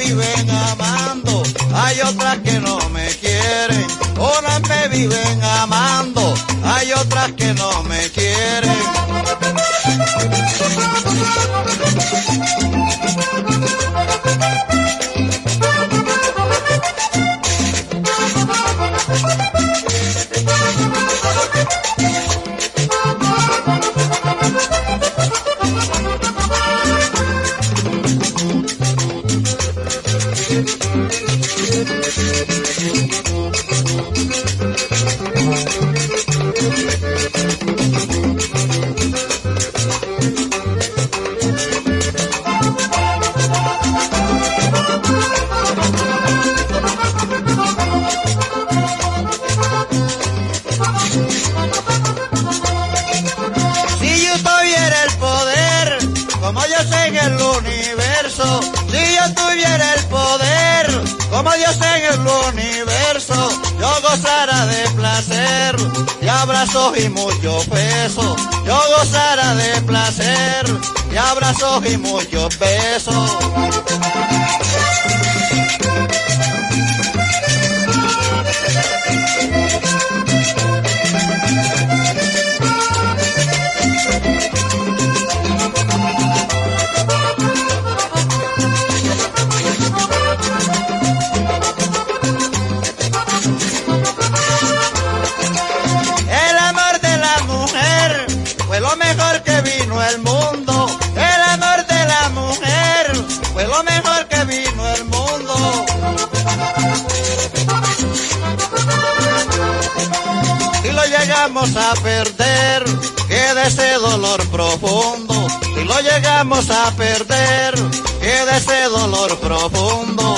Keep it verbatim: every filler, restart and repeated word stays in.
viven amando, hay otras que no me quieren. Unas me viven amando, hay otras que no me quieren. Si yo tuviera el poder, como Dios en el universo, si yo tuviera el poder, como Dios en el universo, yo gozara de placer, de abrazos y muchos besos. Yo gozara de placer, de abrazos y muchos besos. Lo mejor que vino el mundo, el amor de la mujer, fue lo mejor que vino el mundo. Si lo llegamos a perder, queda ese dolor profundo. Si lo llegamos a perder, queda ese dolor profundo.